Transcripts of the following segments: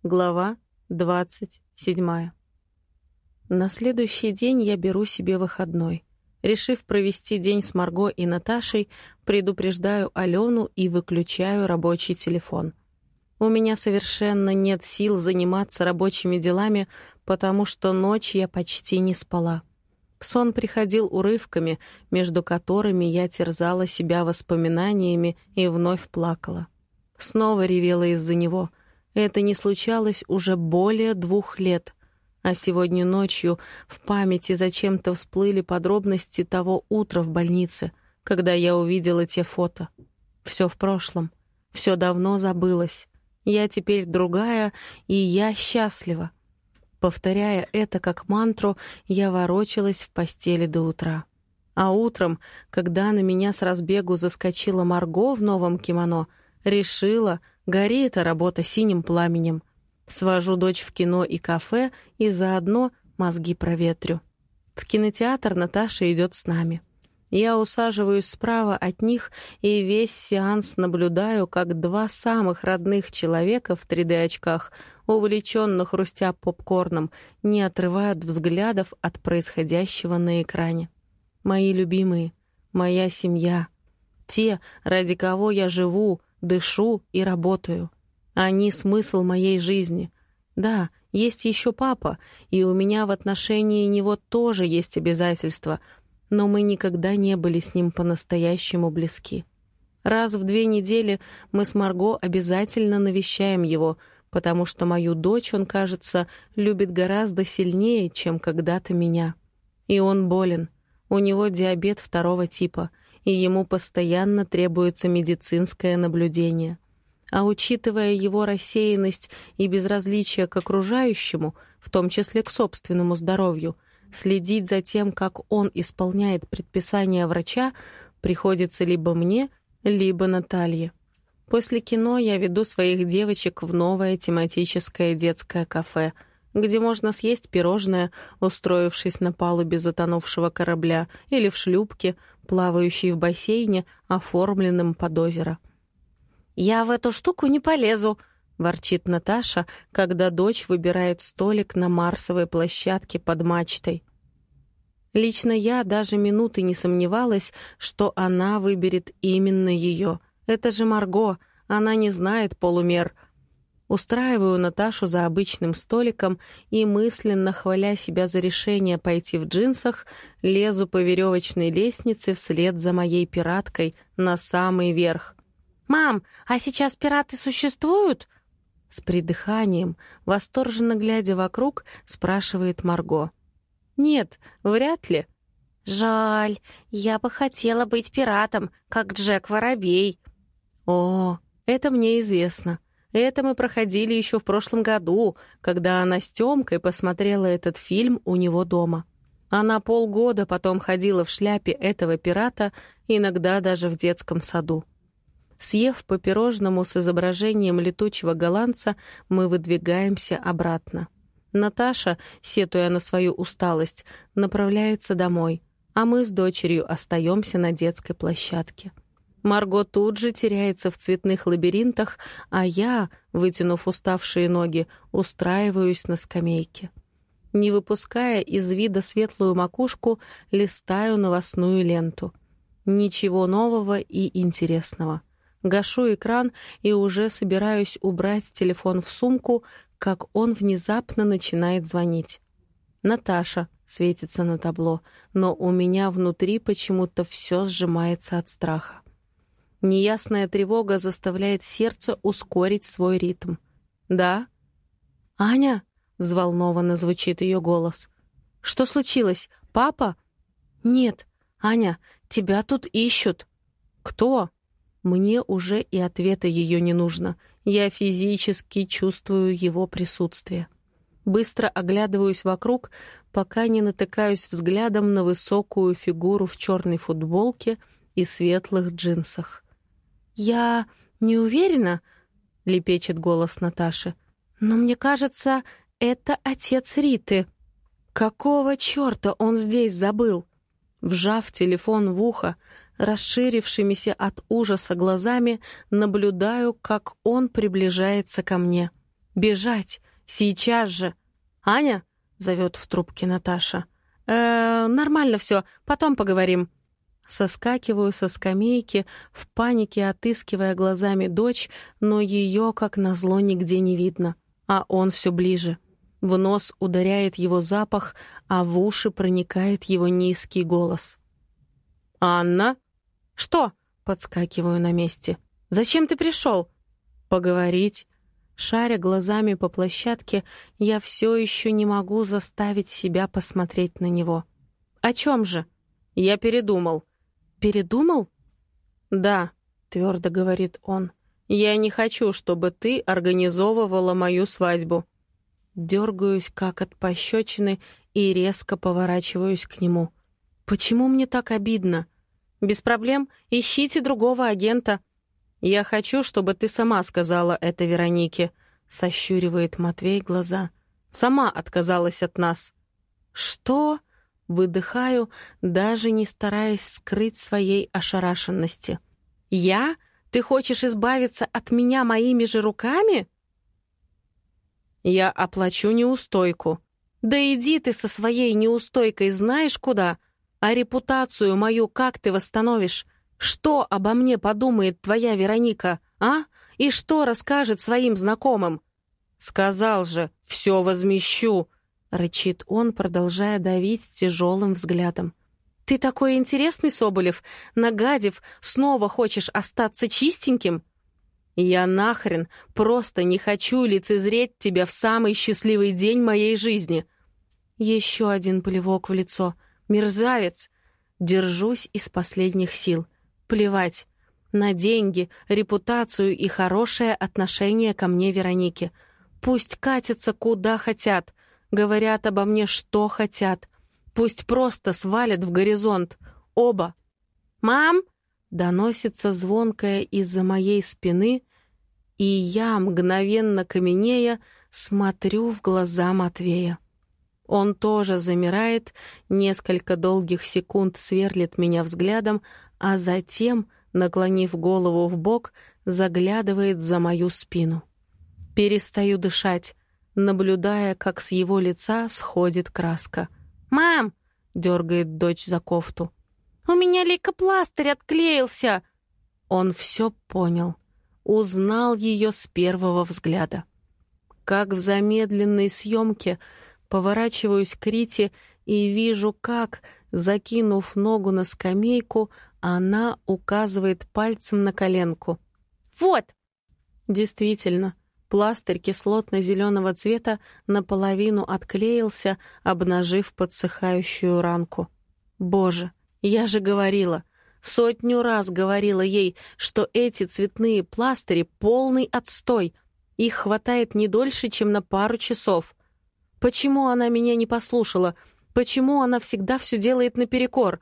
Глава 27. На следующий день я беру себе выходной. Решив провести день с Марго и Наташей, предупреждаю Алену и выключаю рабочий телефон. У меня совершенно нет сил заниматься рабочими делами, потому что ночь я почти не спала. Сон приходил урывками, между которыми я терзала себя воспоминаниями и вновь плакала. Снова ревела из-за него. Это не случалось уже более 2 лет. А сегодня ночью в памяти зачем-то всплыли подробности того утра в больнице, когда я увидела те фото. Все в прошлом. Все давно забылось. Я теперь другая, и я счастлива. Повторяя это как мантру, я ворочалась в постели до утра. А утром, когда на меня с разбегу заскочила Марго в новом кимоно, решила, гори эта работа синим пламенем. Свожу дочь в кино и кафе и заодно мозги проветрю. В кинотеатр Наташа идет с нами. Я усаживаюсь справа от них и весь сеанс наблюдаю, как 2 самых родных человека в 3D-очках, увлеченно хрустя попкорном, не отрывают взглядов от происходящего на экране. Мои любимые, моя семья, те, ради кого я живу, дышу и работаю. Они — смысл моей жизни. Да, есть еще папа, и у меня в отношении него тоже есть обязательства, но мы никогда не были с ним по-настоящему близки. Раз в 2 недели мы с Марго обязательно навещаем его, потому что мою дочь он, кажется, любит гораздо сильнее, чем когда-то меня. И он болен. У него диабет 2 типа, и ему постоянно требуется медицинское наблюдение. А учитывая его рассеянность и безразличие к окружающему, в том числе к собственному здоровью, следить за тем, как он исполняет предписания врача, приходится либо мне, либо Наталье. После кино я веду своих девочек в новое тематическое детское кафе, где можно съесть пирожное, устроившись на палубе затонувшего корабля, или в шлюпке, плавающей в бассейне, оформленном под озеро. «Я в эту штуку не полезу», — ворчит Наташа, когда дочь выбирает столик на марсовой площадке под мачтой. Лично я даже минуты не сомневалась, что она выберет именно ее. Это же Марго, она не знает полумер. Устраиваю Наташу за обычным столиком и, мысленно хваля себя за решение пойти в джинсах, лезу по веревочной лестнице вслед за моей пираткой на самый верх. «Мам, а сейчас пираты существуют?» С придыханием, восторженно глядя вокруг, спрашивает Марго. «Нет, вряд ли». «Жаль, я бы хотела быть пиратом, как Джек Воробей». «О, это мне известно. Это мы проходили еще в прошлом году, когда она с Тёмкой посмотрела этот фильм у него дома. Она полгода потом ходила в шляпе этого пирата, иногда даже в детском саду». Съев по пирожному с изображением летучего голландца, мы выдвигаемся обратно. Наташа, сетуя на свою усталость, направляется домой, а мы с дочерью остаемся на детской площадке. Марго тут же теряется в цветных лабиринтах, а я, вытянув уставшие ноги, устраиваюсь на скамейке. Не выпуская из вида светлую макушку, листаю новостную ленту. Ничего нового и интересного. Гашу экран и уже собираюсь убрать телефон в сумку, как он внезапно начинает звонить. «Наташа» светится на табло, но у меня внутри почему-то все сжимается от страха. Неясная тревога заставляет сердце ускорить свой ритм. «Да?» «Аня?» — взволнованно звучит ее голос. «Что случилось? Папа?» «Нет, Аня, тебя тут ищут». «Кто?» Мне уже и ответа ее не нужно. Я физически чувствую его присутствие. Быстро оглядываюсь вокруг, пока не натыкаюсь взглядом на высокую фигуру в черной футболке и светлых джинсах. «Я не уверена», — лепечет голос Наташи, «но мне кажется, это отец Риты». «Какого черта он здесь забыл?» Вжав телефон в ухо, расширившимися от ужаса глазами, наблюдаю, как он приближается ко мне. Бежать! Сейчас же! «Аня?» — зовет в трубке Наташа. Нормально все, потом поговорим». Соскакиваю со скамейки, в панике отыскивая глазами дочь, но ее, как назло, нигде не видно. А он все ближе. В нос ударяет его запах, а в уши проникает его низкий голос. «Анна?» «Что?» — подскакиваю на месте. «Зачем ты пришел?» «Поговорить». Шаря глазами по площадке, я все еще не могу заставить себя посмотреть на него. «О чем же?» «Я передумал». «Передумал?» «Да», — твердо говорит он. «Я не хочу, чтобы ты организовывала мою свадьбу». Дергаюсь, как от пощечины, и резко поворачиваюсь к нему. «Почему мне так обидно?» «Без проблем, ищите другого агента». «Я хочу, чтобы ты сама сказала это Веронике», — сощуривает Матвей глаза. «Сама отказалась от нас». «Что?» — выдыхаю, даже не стараясь скрыть своей ошарашенности. «Я? Ты хочешь избавиться от меня моими же руками?» «Я оплачу неустойку». «Да иди ты со своей неустойкой знаешь куда? А репутацию мою как ты восстановишь? Что обо мне подумает твоя Вероника, а? И что расскажет своим знакомым?» «Сказал же, все возмещу», — рычит он, продолжая давить тяжелым взглядом. «Ты такой интересный, Соболев, нагадив, снова хочешь остаться чистеньким?» «Я нахрен просто не хочу лицезреть тебя в самый счастливый день моей жизни». Еще один плевок в лицо. «Мерзавец!» Держусь из последних сил. Плевать. На деньги, репутацию и хорошее отношение ко мне Вероники. Пусть катятся куда хотят, говорят обо мне что хотят. Пусть просто свалят в горизонт. Оба. «Мам!» — доносится звонкое из-за моей спины, и я, мгновенно каменея, смотрю в глаза Матвея. Он тоже замирает, несколько долгих секунд сверлит меня взглядом, а затем, наклонив голову вбок, заглядывает за мою спину. Перестаю дышать, наблюдая, как с его лица сходит краска. «Мам!» — дергает дочь за кофту. «У меня лейкопластырь отклеился!» Он все понял. Узнал ее с первого взгляда. Как в замедленной съемке поворачиваюсь к Рите и вижу, как, закинув ногу на скамейку, она указывает пальцем на коленку. «Вот!» Действительно, пластырь кислотно-зеленого цвета наполовину отклеился, обнажив подсыхающую ранку. «Боже, я же говорила, 100 раз говорила ей, что эти цветные пластыри — полный отстой. Их хватает не дольше, чем на пару часов. Почему она меня не послушала? Почему она всегда все делает наперекор?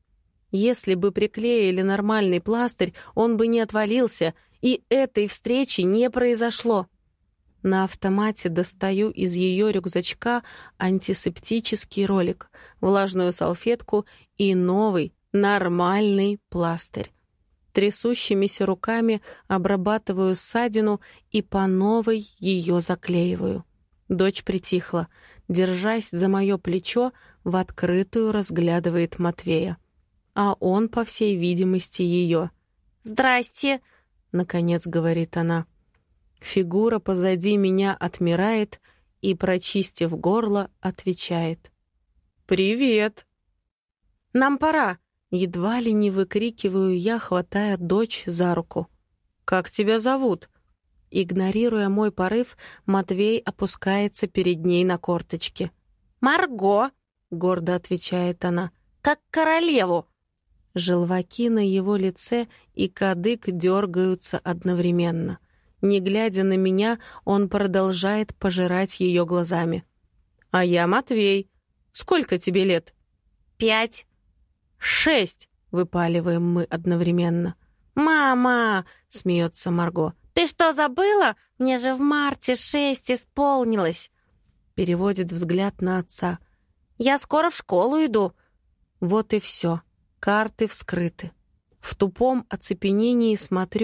Если бы приклеили нормальный пластырь, он бы не отвалился, и этой встречи не произошло». На автомате достаю из ее рюкзачка антисептический ролик, влажную салфетку и новый, нормальный пластырь. Трясущимися руками обрабатываю ссадину и по новой ее заклеиваю. Дочь притихла, держась за мое плечо, в открытую разглядывает Матвея. А он, по всей видимости, ее. «Здрасте!» — наконец говорит она. Фигура позади меня отмирает и, прочистив горло, отвечает. «Привет!» «Нам пора!» — едва ли не выкрикиваю я, хватая дочь за руку. «Как тебя зовут?» Игнорируя мой порыв, Матвей опускается перед ней на корточки. «Марго!» — гордо отвечает она. «Как королеву!» Желваки на его лице и кадык дергаются одновременно. Не глядя на меня, он продолжает пожирать ее глазами. «А я Матвей. Сколько тебе лет?» 5. 6, выпаливаем мы одновременно. «Мама!» — смеется Марго. «Ты что, забыла? Мне же в марте 6 исполнилось!» Переводит взгляд на отца. «Я скоро в школу иду». Вот и все. Карты вскрыты. В тупом оцепенении смотрю,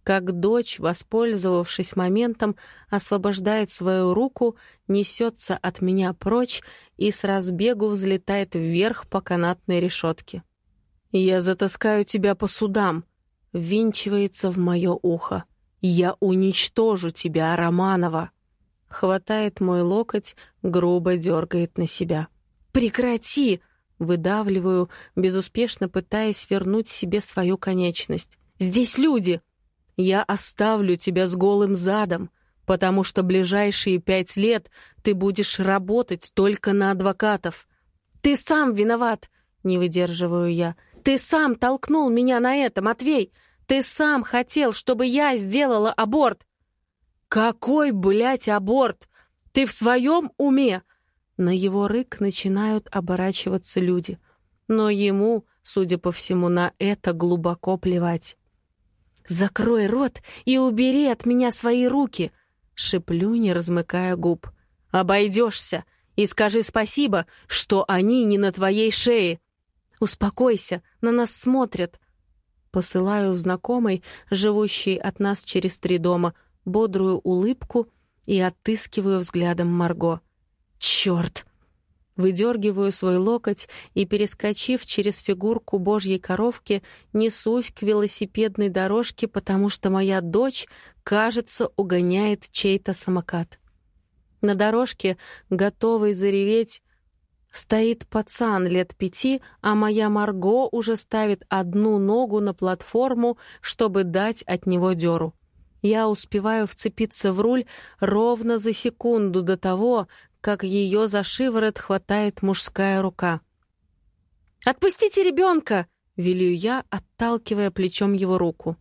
как дочь, воспользовавшись моментом, освобождает свою руку, несется от меня прочь и с разбегу взлетает вверх по канатной решетке. «Я затаскаю тебя по судам», — ввинчивается в мое ухо. «Я уничтожу тебя, Романова!» Хватает мой локоть, грубо дергает на себя. «Прекрати!» — выдавливаю, безуспешно пытаясь вернуть себе свою конечность. «Здесь люди!» «Я оставлю тебя с голым задом, потому что ближайшие 5 лет ты будешь работать только на адвокатов». «Ты сам виноват!» — не выдерживаю я. «Ты сам толкнул меня на это, Матвей! Ты сам хотел, чтобы я сделала аборт!» «Какой, блядь, аборт? Ты в своем уме?» На его рык начинают оборачиваться люди. Но ему, судя по всему, на это глубоко плевать. «Закрой рот и убери от меня свои руки!» — шиплю, не размыкая губ. «Обойдешься и скажи спасибо, что они не на твоей шее!» «Успокойся, на нас смотрят!» Посылаю знакомой, живущей от нас через 3 дома, бодрую улыбку и отыскиваю взглядом Марго. «Чёрт!» Выдергиваю свой локоть и, перескочив через фигурку божьей коровки, несусь к велосипедной дорожке, потому что моя дочь, кажется, угоняет чей-то самокат. На дорожке, готовый зареветь, стоит пацан лет 5, а моя Марго уже ставит одну ногу на платформу, чтобы дать от него дёру. Я успеваю вцепиться в руль ровно за секунду до того, как ее за шиворот хватает мужская рука. «Отпустите ребенка!» — велю я, отталкивая плечом его руку.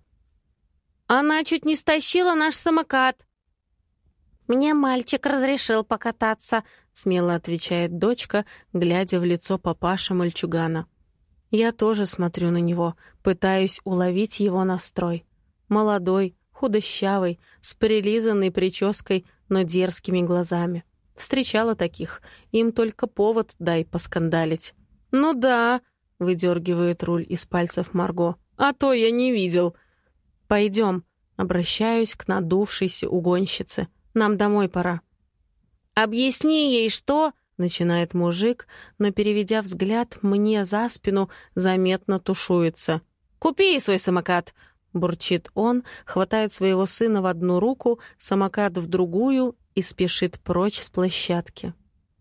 «Она чуть не стащила наш самокат!» «Мне мальчик разрешил покататься», — смело отвечает дочка, глядя в лицо папаши мальчугана. Я тоже смотрю на него, пытаюсь уловить его настрой. Молодой, худощавый, с прилизанной прической, но дерзкими глазами. Встречала таких, им только повод дай поскандалить. «Ну да», — выдергивает руль из пальцев Марго, «а то я не видел». «Пойдем», — обращаюсь к надувшейся угонщице. «Нам домой пора». «Объясни ей, что...» — начинает мужик, но, переведя взгляд мне за спину, заметно тушуется. «Купи ей свой самокат», — бурчит он, хватает своего сына в одну руку, самокат в другую и спешит прочь с площадки.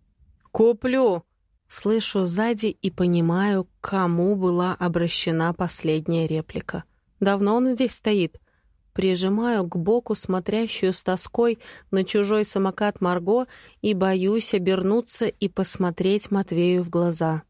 «Куплю!» — слышу сзади и понимаю, к кому была обращена последняя реплика. Давно он здесь стоит. Прижимаю к боку смотрящую с тоской на чужой самокат Марго и боюсь обернуться и посмотреть Матвею в глаза.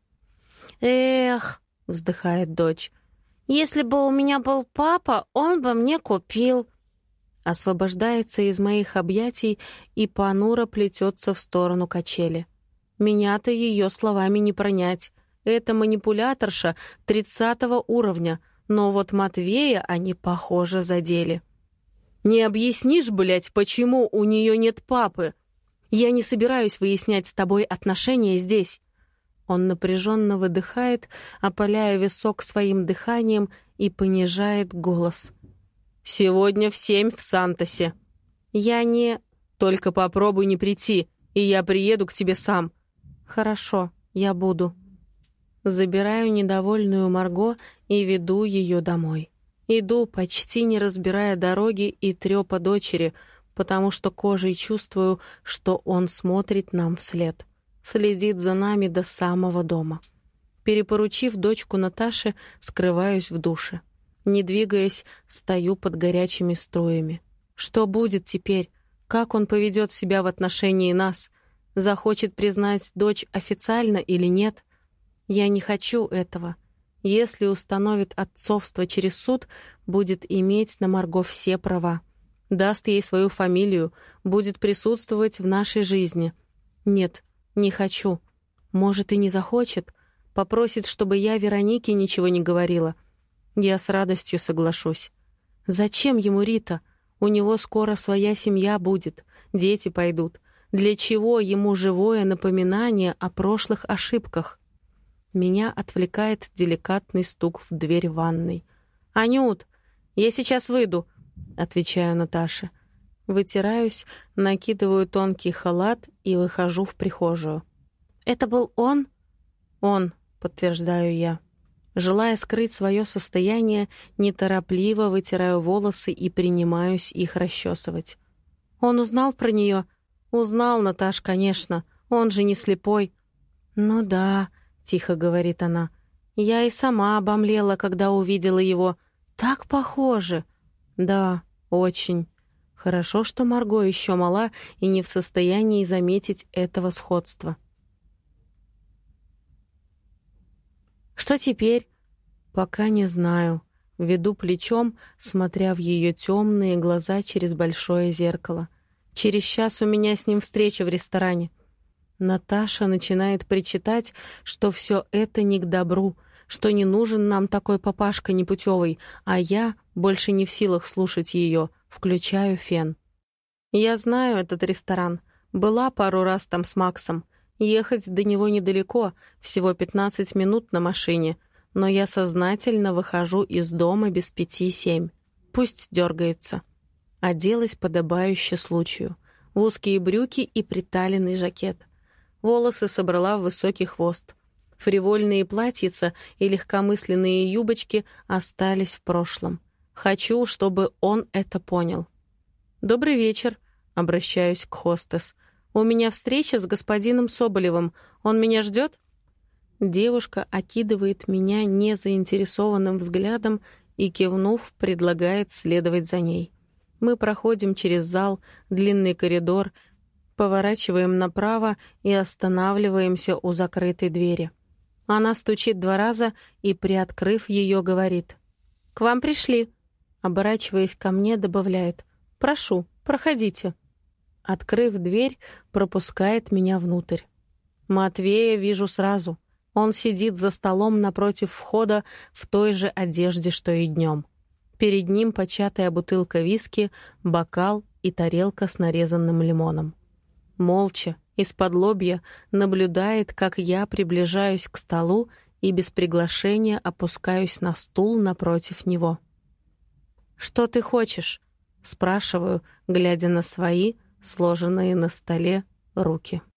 «Эх!» — вздыхает дочь. «Если бы у меня был папа, он бы мне купил». Освобождается из моих объятий и понуро плетется в сторону качели. Меня-то ее словами не пронять. Это манипуляторша 30 уровня, но вот Матвея они, похоже, задели. «Не объяснишь, блядь, почему у нее нет папы? Я не собираюсь выяснять с тобой отношения здесь». Он напряженно выдыхает, опаляя висок своим дыханием, и понижает голос. «Сегодня в 7 в Сантосе. Я не... Только попробуй не прийти, и я приеду к тебе сам». «Хорошо, я буду». Забираю недовольную Марго и веду ее домой. Иду, почти не разбирая дороги и трёпа дочери, потому что кожей чувствую, что он смотрит нам вслед. Следит за нами до самого дома. Перепоручив дочку Наташе, скрываюсь в душе. Не двигаясь, стою под горячими струями. Что будет теперь? Как он поведет себя в отношении нас? Захочет признать дочь официально или нет? Я не хочу этого. Если установит отцовство через суд, будет иметь на Марго все права. Даст ей свою фамилию, будет присутствовать в нашей жизни. Нет, не хочу. Может, и не захочет. Попросит, чтобы я Веронике ничего не говорила. Я с радостью соглашусь. Зачем ему Рита? У него скоро своя семья будет, дети пойдут. Для чего ему живое напоминание о прошлых ошибках? Меня отвлекает деликатный стук в дверь ванной. «Анют, я сейчас выйду. отвечаю Наташе. Вытираюсь, накидываю тонкий халат и выхожу в прихожую. «Это был он?» «Он», — подтверждаю я. Желая скрыть свое состояние, неторопливо вытираю волосы и принимаюсь их расчесывать. «Он узнал про нее?» «Узнал, Наташ, конечно. Он же не слепой». «Ну да», — тихо говорит она. «Я и сама обомлела, когда увидела его. Так похоже». «Да, очень. Хорошо, что Марго еще мала и не в состоянии заметить этого сходства». «Что теперь?» «Пока не знаю». Веду плечом, смотря в ее темные глаза через большое зеркало. «Через час у меня с ним встреча в ресторане». Наташа начинает причитать, что все это не к добру, что не нужен нам такой папашка непутевый, а я больше не в силах слушать ее, включаю фен. Я знаю этот ресторан. Была пару раз там с Максом. Ехать до него недалеко, всего 15 минут на машине, но я сознательно выхожу из дома без 5-7. Пусть дергается. Оделась подобающе случаю. В узкие брюки и приталенный жакет. Волосы собрала в высокий хвост. Фривольные платьица и легкомысленные юбочки остались в прошлом. Хочу, чтобы он это понял. «Добрый вечер», — обращаюсь к хостес. «У меня встреча с господином Соболевым. Он меня ждет?» Девушка окидывает меня незаинтересованным взглядом и, кивнув, предлагает следовать за ней. Мы проходим через зал, длинный коридор, поворачиваем направо и останавливаемся у закрытой двери. Она стучит 2 раза и, приоткрыв ее, говорит: «К вам пришли». Оборачиваясь ко мне, добавляет: «Прошу, проходите». Открыв дверь, пропускает меня внутрь. Матвея вижу сразу. Он сидит за столом напротив входа в той же одежде, что и днем. Перед ним початая бутылка виски, бокал и тарелка с нарезанным лимоном. Молча, исподлобья, наблюдает, как я приближаюсь к столу и без приглашения опускаюсь на стул напротив него. «Что ты хочешь?» — спрашиваю, глядя на свои, сложенные на столе, руки.